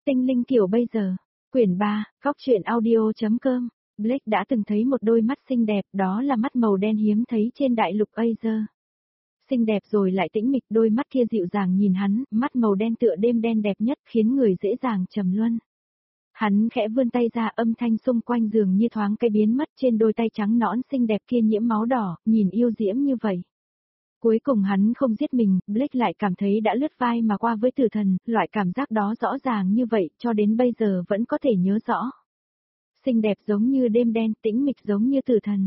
Tinh linh kiểu bây giờ. Quyển 3, góc truyện audio.com. Blake đã từng thấy một đôi mắt xinh đẹp, đó là mắt màu đen hiếm thấy trên đại lục Asia. Xinh đẹp rồi lại tĩnh mịch, đôi mắt kia dịu dàng nhìn hắn, mắt màu đen tựa đêm đen đẹp nhất khiến người dễ dàng trầm luân. Hắn khẽ vươn tay ra, âm thanh xung quanh dường như thoáng cái biến mất, trên đôi tay trắng nõn xinh đẹp kia nhiễm máu đỏ, nhìn yêu diễm như vậy. Cuối cùng hắn không giết mình, Blake lại cảm thấy đã lướt vai mà qua với tử thần, loại cảm giác đó rõ ràng như vậy, cho đến bây giờ vẫn có thể nhớ rõ. Xinh đẹp giống như đêm đen, tĩnh mịch giống như tử thần.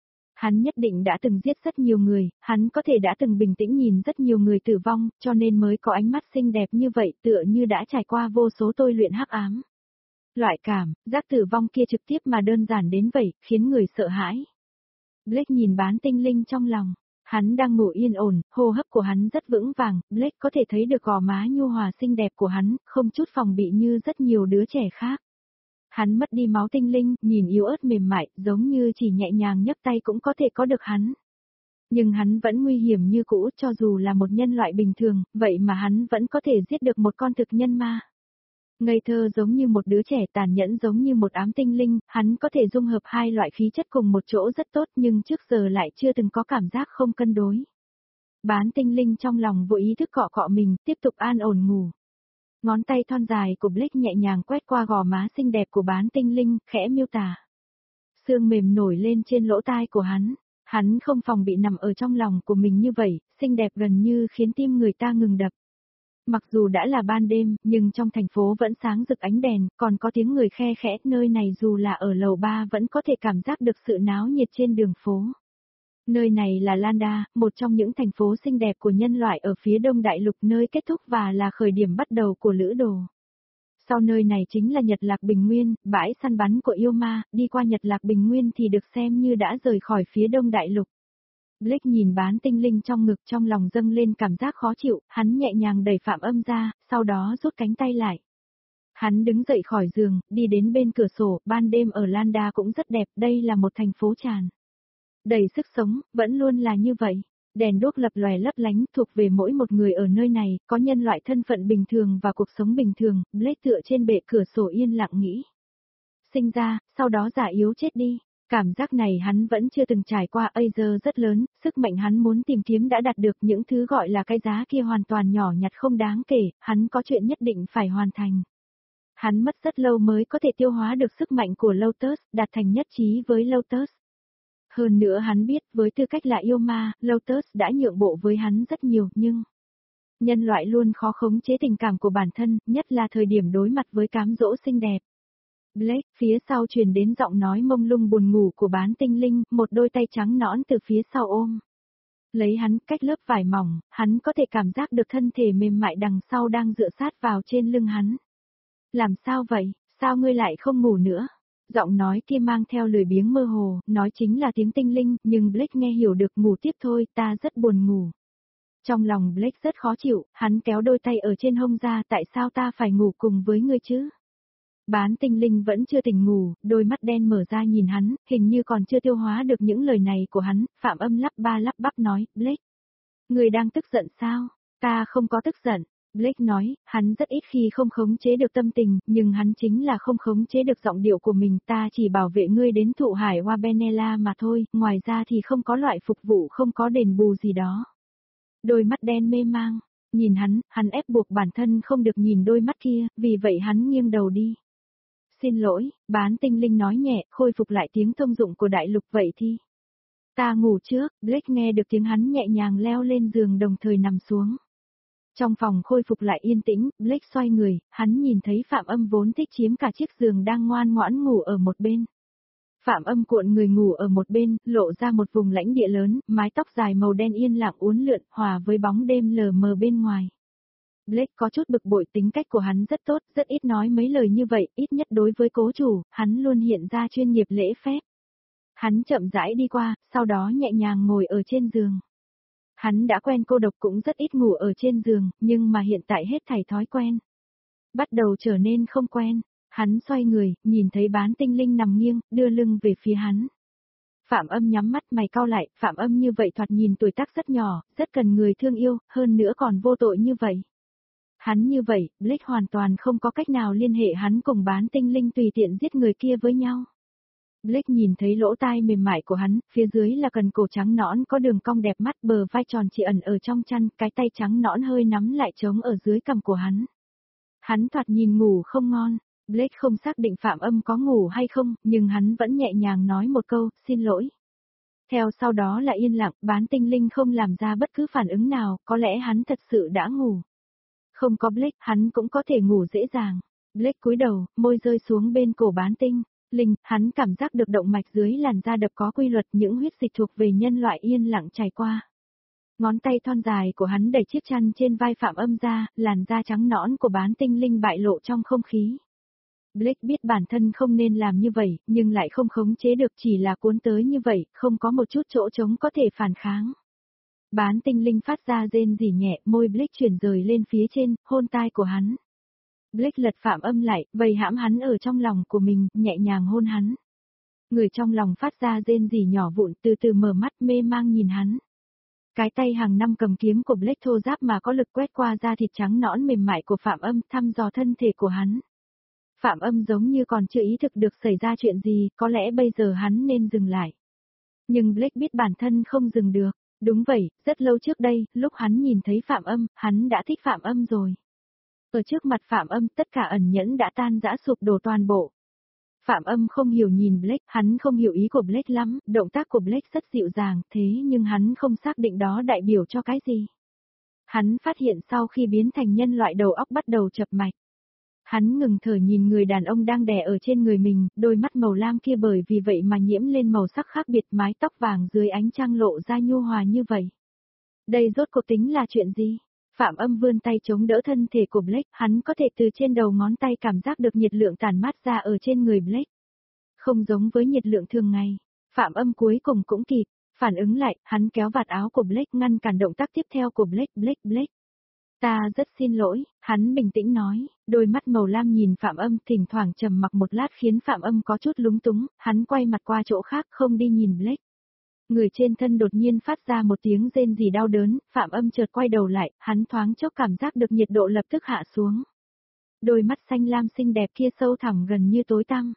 Hắn nhất định đã từng giết rất nhiều người, hắn có thể đã từng bình tĩnh nhìn rất nhiều người tử vong, cho nên mới có ánh mắt xinh đẹp như vậy, tựa như đã trải qua vô số tôi luyện hắc ám. Loại cảm giác tử vong kia trực tiếp mà đơn giản đến vậy, khiến người sợ hãi. Blake nhìn bán tinh linh trong lòng. Hắn đang ngủ yên ổn, hô hấp của hắn rất vững vàng, Blake có thể thấy được gò má nhu hòa xinh đẹp của hắn, không chút phòng bị như rất nhiều đứa trẻ khác. Hắn mất đi máu tinh linh, nhìn yếu ớt mềm mại, giống như chỉ nhẹ nhàng nhấc tay cũng có thể có được hắn. Nhưng hắn vẫn nguy hiểm như cũ, cho dù là một nhân loại bình thường, vậy mà hắn vẫn có thể giết được một con thực nhân ma. Ngây thơ giống như một đứa trẻ, tàn nhẫn giống như một ám tinh linh, hắn có thể dung hợp hai loại khí chất cùng một chỗ rất tốt, nhưng trước giờ lại chưa từng có cảm giác không cân đối. Bán tinh linh trong lòng vô ý thức cọ cọ mình, tiếp tục an ổn ngủ. Ngón tay thon dài của Blake nhẹ nhàng quét qua gò má xinh đẹp của bán tinh linh, khẽ miêu tả. Sương mềm nổi lên trên lỗ tai của hắn không phòng bị nằm ở trong lòng của mình như vậy, xinh đẹp gần như khiến tim người ta ngừng đập. Mặc dù đã là ban đêm, nhưng trong thành phố vẫn sáng rực ánh đèn, còn có tiếng người khe khẽ, nơi này dù là ở lầu 3 vẫn có thể cảm giác được sự náo nhiệt trên đường phố. Nơi này là Landa, một trong những thành phố xinh đẹp của nhân loại ở phía đông đại lục, nơi kết thúc và là khởi điểm bắt đầu của lữ đồ. Sau nơi này chính là Nhật Lạc Bình Nguyên, bãi săn bắn của yêu ma, đi qua Nhật Lạc Bình Nguyên thì được xem như đã rời khỏi phía đông đại lục. Blake nhìn bán tinh linh trong ngực, trong lòng dâng lên cảm giác khó chịu, hắn nhẹ nhàng đẩy Phạm Âm ra, sau đó rút cánh tay lại. Hắn đứng dậy khỏi giường, đi đến bên cửa sổ, ban đêm ở Landa cũng rất đẹp, đây là một thành phố tràn đầy sức sống, vẫn luôn là như vậy. Đèn đuốc lập lòe lấp lánh, thuộc về mỗi một người ở nơi này, có nhân loại thân phận bình thường và cuộc sống bình thường. Blake tựa trên bệ cửa sổ yên lặng nghĩ. Sinh ra, sau đó già yếu chết đi. Cảm giác này hắn vẫn chưa từng trải qua. Asia rất lớn, sức mạnh hắn muốn tìm kiếm đã đạt được, những thứ gọi là cái giá kia hoàn toàn nhỏ nhặt không đáng kể, hắn có chuyện nhất định phải hoàn thành. Hắn mất rất lâu mới có thể tiêu hóa được sức mạnh của Lotus, đạt thành nhất trí với Lotus. Hơn nữa hắn biết, với tư cách là yêu ma, Lotus đã nhượng bộ với hắn rất nhiều, nhưng nhân loại luôn khó khống chế tình cảm của bản thân, nhất là thời điểm đối mặt với cám dỗ xinh đẹp. Blake, phía sau truyền đến giọng nói mông lung buồn ngủ của bán tinh linh, một đôi tay trắng nõn từ phía sau ôm lấy hắn, cách lớp vải mỏng, hắn có thể cảm giác được thân thể mềm mại đằng sau đang dựa sát vào trên lưng hắn. Làm sao vậy, sao ngươi lại không ngủ nữa? Giọng nói kia mang theo lười biếng mơ hồ, nói chính là tiếng tinh linh, nhưng Blake nghe hiểu được, ngủ tiếp thôi, ta rất buồn ngủ. Trong lòng Blake rất khó chịu, hắn kéo đôi tay ở trên hông ra, tại sao ta phải ngủ cùng với ngươi chứ? Bán tinh linh vẫn chưa tỉnh ngủ, đôi mắt đen mở ra nhìn hắn, hình như còn chưa tiêu hóa được những lời này của hắn. Phạm Âm lắp ba lắp bắp nói, Blake. Ngươi đang tức giận sao? Ta không có tức giận. Blake nói, hắn rất ít khi không khống chế được tâm tình, nhưng hắn chính là không khống chế được giọng điệu của mình. Ta chỉ bảo vệ ngươi đến thụ hải Hoa Benella mà thôi, ngoài ra thì không có loại phục vụ, không có đền bù gì đó. Đôi mắt đen mê mang, nhìn hắn ép buộc bản thân không được nhìn đôi mắt kia, vì vậy hắn nghiêng đầu đi. Xin lỗi, bán tinh linh nói nhẹ, khôi phục lại tiếng thông dụng của đại lục, vậy thì. Ta ngủ trước, Blake nghe được tiếng hắn nhẹ nhàng leo lên giường đồng thời nằm xuống. Trong phòng khôi phục lại yên tĩnh, Blake xoay người, hắn nhìn thấy Phạm Âm vốn thích chiếm cả chiếc giường đang ngoan ngoãn ngủ ở một bên. Phạm Âm cuộn người ngủ ở một bên, lộ ra một vùng lãnh địa lớn, mái tóc dài màu đen yên lặng uốn lượn, hòa với bóng đêm lờ mờ bên ngoài. Blake có chút bực bội, tính cách của hắn rất tốt, rất ít nói mấy lời như vậy, ít nhất đối với cố chủ, hắn luôn hiện ra chuyên nghiệp lễ phép. Hắn chậm rãi đi qua, sau đó nhẹ nhàng ngồi ở trên giường. Hắn đã quen cô độc, cũng rất ít ngủ ở trên giường, nhưng mà hiện tại hết thảy thói quen bắt đầu trở nên không quen. Hắn xoay người, nhìn thấy bán tinh linh nằm nghiêng, đưa lưng về phía hắn. Phạm Âm nhắm mắt, mày cau lại, Phạm Âm như vậy thoạt nhìn tuổi tác rất nhỏ, rất cần người thương yêu, hơn nữa còn vô tội như vậy. Hắn như vậy, Blake hoàn toàn không có cách nào liên hệ hắn cùng bán tinh linh tùy tiện giết người kia với nhau. Blake nhìn thấy lỗ tai mềm mại của hắn, phía dưới là cần cổ trắng nõn có đường cong đẹp mắt, bờ vai tròn chỉ ẩn ở trong chăn, cái tay trắng nõn hơi nắm lại trống ở dưới cằm của hắn. Hắn thoạt nhìn ngủ không ngon, Blake không xác định Phạm Âm có ngủ hay không, nhưng hắn vẫn nhẹ nhàng nói một câu, xin lỗi. Theo sau đó là yên lặng, bán tinh linh không làm ra bất cứ phản ứng nào, có lẽ hắn thật sự đã ngủ. Không có Blake, hắn cũng có thể ngủ dễ dàng. Blake cúi đầu, môi rơi xuống bên cổ bán tinh linh, hắn cảm giác được động mạch dưới làn da đập có quy luật, những huyết dịch thuộc về nhân loại yên lặng chảy qua. Ngón tay thon dài của hắn đẩy chiếc chăn trên vai Phạm Âm ra, làn da trắng nõn của bán tinh linh bại lộ trong không khí. Blake biết bản thân không nên làm như vậy, nhưng lại không khống chế được, chỉ là cuốn tới như vậy, không có một chút chỗ trống có thể phản kháng. Bán tinh linh phát ra rên rỉ nhẹ, môi Blake chuyển rời lên phía trên, hôn tai của hắn. Blake lật Phạm Âm lại, vây hãm hắn ở trong lòng của mình, nhẹ nhàng hôn hắn. Người trong lòng phát ra rên rỉ nhỏ vụn, từ từ mở mắt mê mang nhìn hắn. Cái tay hàng năm cầm kiếm của Blake thô ráp mà có lực quét qua da thịt trắng nõn mềm mại của Phạm Âm, thăm dò thân thể của hắn. Phạm Âm giống như còn chưa ý thức được xảy ra chuyện gì, có lẽ bây giờ hắn nên dừng lại. Nhưng Blake biết bản thân không dừng được. Đúng vậy, rất lâu trước đây, lúc hắn nhìn thấy Phạm Âm, hắn đã thích Phạm Âm rồi. Ở trước mặt Phạm Âm, tất cả ẩn nhẫn đã tan rã sụp đổ toàn bộ. Phạm Âm không hiểu nhìn Blake, hắn không hiểu ý của Blake lắm, động tác của Blake rất dịu dàng, thế nhưng hắn không xác định đó đại biểu cho cái gì. Hắn phát hiện sau khi biến thành nhân loại đầu óc bắt đầu chập mạch. Hắn ngừng thở nhìn người đàn ông đang đè ở trên người mình, đôi mắt màu lam kia bởi vì vậy mà nhiễm lên màu sắc khác biệt, mái tóc vàng dưới ánh trăng lộ ra nhu hòa như vậy. Đây rốt cuộc tính là chuyện gì? Phạm Âm vươn tay chống đỡ thân thể của Blake, hắn có thể từ trên đầu ngón tay cảm giác được nhiệt lượng tản mát ra ở trên người Blake. Không giống với nhiệt lượng thường ngày, Phạm Âm cuối cùng cũng kịp phản ứng lại, hắn kéo vạt áo của Blake ngăn cản động tác tiếp theo của Blake. Ta rất xin lỗi, hắn bình tĩnh nói, đôi mắt màu lam nhìn Phạm Âm thỉnh thoảng trầm mặc một lát khiến Phạm Âm có chút lúng túng, hắn quay mặt qua chỗ khác không đi nhìn Blake. Người trên thân đột nhiên phát ra một tiếng rên rỉ đau đớn, Phạm Âm chợt quay đầu lại, hắn thoáng chốc cảm giác được nhiệt độ lập tức hạ xuống. Đôi mắt xanh lam xinh đẹp kia sâu thẳm gần như tối tăm.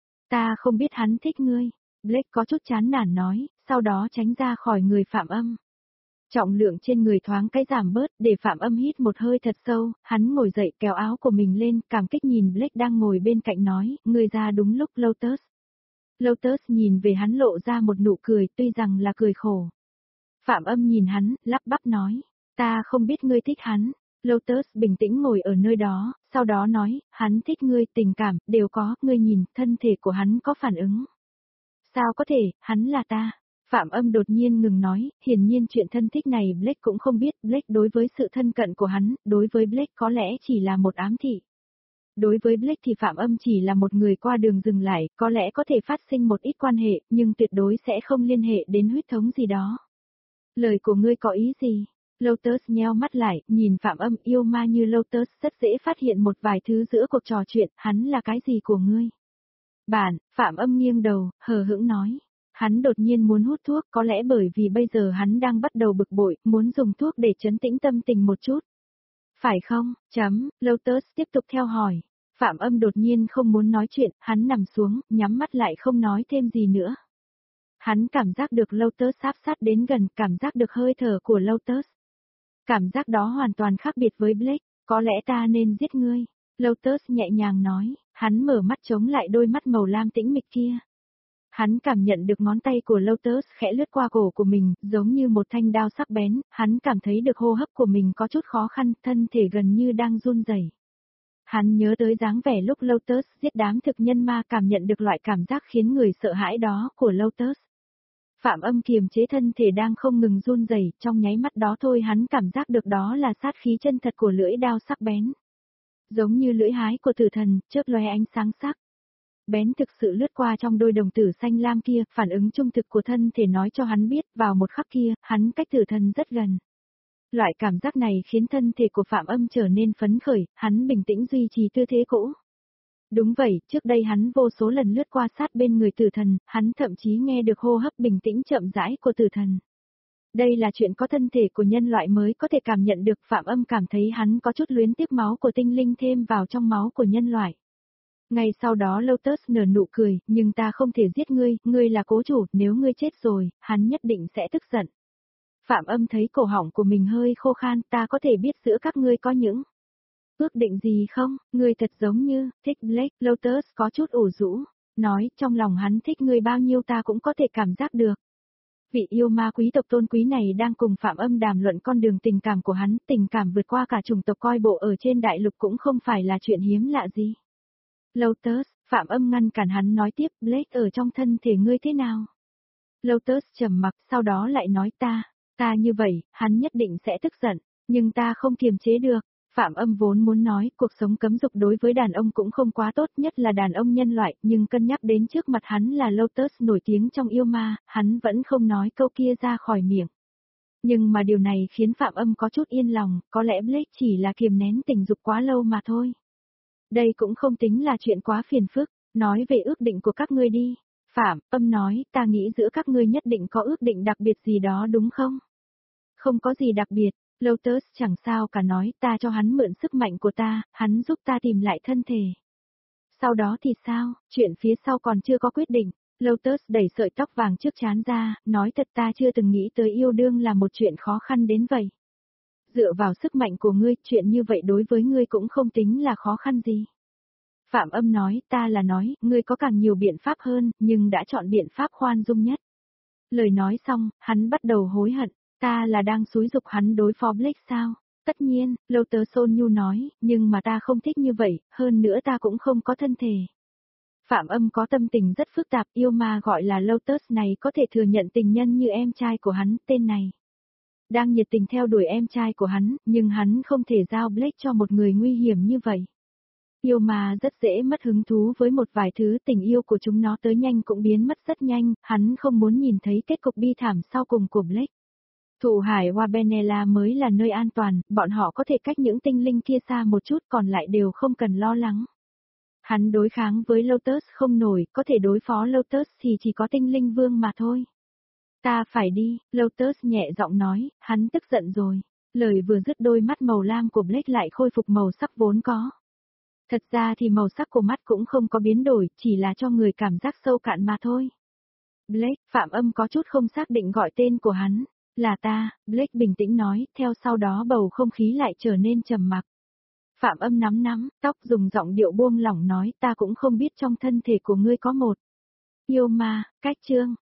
Ta không biết hắn thích ngươi, Blake có chút chán nản nói, sau đó tránh ra khỏi người Phạm Âm. Trọng lượng trên người thoáng cái giảm bớt, để Phạm Âm hít một hơi thật sâu, hắn ngồi dậy kéo áo của mình lên, cảm kích nhìn Blake đang ngồi bên cạnh nói, ngươi ra đúng lúc Lotus. Lotus nhìn về hắn lộ ra một nụ cười, tuy rằng là cười khổ. Phạm Âm nhìn hắn, lắp bắp nói, ta không biết ngươi thích hắn. Lotus bình tĩnh ngồi ở nơi đó, sau đó nói, hắn thích ngươi, tình cảm, đều có, ngươi nhìn, thân thể của hắn có phản ứng. Sao có thể, hắn là ta. Phạm Âm đột nhiên ngừng nói, hiển nhiên chuyện thân thích này Blake cũng không biết, Blake đối với sự thân cận của hắn, đối với Blake có lẽ chỉ là một ám thị. Đối với Blake thì Phạm Âm chỉ là một người qua đường dừng lại, có lẽ có thể phát sinh một ít quan hệ, nhưng tuyệt đối sẽ không liên hệ đến huyết thống gì đó. Lời của ngươi có ý gì? Lotus nheo mắt lại, nhìn Phạm Âm, yêu ma như Lotus rất dễ phát hiện một vài thứ giữa cuộc trò chuyện, hắn là cái gì của ngươi? Phạm Âm nghiêng đầu, hờ hững nói. Hắn đột nhiên muốn hút thuốc, có lẽ bởi vì bây giờ hắn đang bắt đầu bực bội, muốn dùng thuốc để trấn tĩnh tâm tình một chút. Phải không? Lotus tiếp tục theo hỏi. Phạm Âm đột nhiên không muốn nói chuyện, hắn nằm xuống, nhắm mắt lại không nói thêm gì nữa. Hắn cảm giác được Lotus áp sát đến gần, cảm giác được hơi thở của Lotus. Cảm giác đó hoàn toàn khác biệt với Blake, có lẽ ta nên giết ngươi. Lotus nhẹ nhàng nói, hắn mở mắt chống lại đôi mắt màu lam tĩnh mịch kia. Hắn cảm nhận được ngón tay của Lotus khẽ lướt qua cổ của mình, giống như một thanh đao sắc bén, hắn cảm thấy được hô hấp của mình có chút khó khăn, thân thể gần như đang run rẩy. Hắn nhớ tới dáng vẻ lúc Lotus giết đám thực nhân ma, cảm nhận được loại cảm giác khiến người sợ hãi đó của Lotus. Phạm Âm kiềm chế thân thể đang không ngừng run rẩy, trong nháy mắt đó thôi hắn cảm giác được đó là sát khí chân thật của lưỡi đao sắc bén. Giống như lưỡi hái của tử thần, chớp lóe ánh sáng sắc bén thực sự lướt qua trong đôi đồng tử xanh lam kia, phản ứng trung thực của thân thể nói cho hắn biết, vào một khắc kia, hắn cách tử thần rất gần. Loại cảm giác này khiến thân thể của Phạm Âm trở nên phấn khởi, hắn bình tĩnh duy trì tư thế cũ. Đúng vậy, trước đây hắn vô số lần lướt qua sát bên người tử thần, hắn thậm chí nghe được hô hấp bình tĩnh chậm rãi của tử thần. Đây là chuyện có thân thể của nhân loại mới có thể cảm nhận được. Phạm Âm cảm thấy hắn có chút luyến tiếc máu của tinh linh thêm vào trong máu của nhân loại. Ngay sau đó Lotus nở nụ cười, nhưng ta không thể giết ngươi, ngươi là cố chủ, nếu ngươi chết rồi, hắn nhất định sẽ tức giận. Phạm Âm thấy cổ họng của mình hơi khô khan, ta có thể biết giữa các ngươi có những ước định gì không, ngươi thật giống như, thích Blake, Lotus có chút ủ rũ, nói trong lòng hắn thích ngươi bao nhiêu ta cũng có thể cảm giác được. Vị yêu ma quý tộc tôn quý này đang cùng Phạm Âm đàm luận con đường tình cảm của hắn, tình cảm vượt qua cả chủng tộc coi bộ ở trên đại lục cũng không phải là chuyện hiếm lạ gì. Lotus, Phạm Âm ngăn cản hắn nói tiếp, Blake ở trong thân thể ngươi thế nào? Lotus trầm mặc, sau đó lại nói ta như vậy, hắn nhất định sẽ tức giận, nhưng ta không kiềm chế được. Phạm Âm vốn muốn nói, cuộc sống cấm dục đối với đàn ông cũng không quá tốt, nhất là đàn ông nhân loại, nhưng cân nhắc đến trước mặt hắn là Lotus nổi tiếng trong yêu ma, hắn vẫn không nói câu kia ra khỏi miệng. Nhưng mà điều này khiến Phạm Âm có chút yên lòng, có lẽ Blake chỉ là kiềm nén tình dục quá lâu mà thôi. Đây cũng không tính là chuyện quá phiền phức, nói về ước định của các ngươi đi. Phạm Âm nói, ta nghĩ giữa các ngươi nhất định có ước định đặc biệt gì đó đúng không? Không có gì đặc biệt, Lotus chẳng sao cả nói, ta cho hắn mượn sức mạnh của ta, hắn giúp ta tìm lại thân thể. Sau đó thì sao, chuyện phía sau còn chưa có quyết định. Lotus đẩy sợi tóc vàng trước trán ra, nói thật ta chưa từng nghĩ tới yêu đương là một chuyện khó khăn đến vậy. Dựa vào sức mạnh của ngươi, chuyện như vậy đối với ngươi cũng không tính là khó khăn gì. Phạm Âm nói, ta là nói, ngươi có càng nhiều biện pháp hơn, nhưng đã chọn biện pháp khoan dung nhất. Lời nói xong, hắn bắt đầu hối hận, ta là đang xúi giục hắn đối phó Blake sao? Tất nhiên, Lotus ôn nhu nói, nhưng mà ta không thích như vậy, hơn nữa ta cũng không có thân thể. Phạm Âm có tâm tình rất phức tạp, yêu ma gọi là Lotus này có thể thừa nhận tình nhân như em trai của hắn, tên này đang nhiệt tình theo đuổi em trai của hắn, nhưng hắn không thể giao Blake cho một người nguy hiểm như vậy. Yêu ma rất dễ mất hứng thú với một vài thứ, tình yêu của chúng nó tới nhanh cũng biến mất rất nhanh, hắn không muốn nhìn thấy kết cục bi thảm sau cùng của Blake. Thụ hải Wabenela mới là nơi an toàn, bọn họ có thể cách những tinh linh kia xa một chút còn lại đều không cần lo lắng. Hắn đối kháng với Lotus không nổi, có thể đối phó Lotus thì chỉ có tinh linh vương mà thôi. Ta phải đi, Lotus nhẹ giọng nói, hắn tức giận rồi. Lời vừa dứt đôi mắt màu lam của Blake lại khôi phục màu sắc vốn có. Thật ra thì màu sắc của mắt cũng không có biến đổi, chỉ là cho người cảm giác sâu cạn mà thôi. Blake, Phạm Âm có chút không xác định gọi tên của hắn. Là ta, Blake bình tĩnh nói, theo sau đó bầu không khí lại trở nên trầm mặc. Phạm Âm nắm tóc dùng giọng điệu buông lỏng nói, ta cũng không biết trong thân thể của ngươi có một yêu ma, cách chương.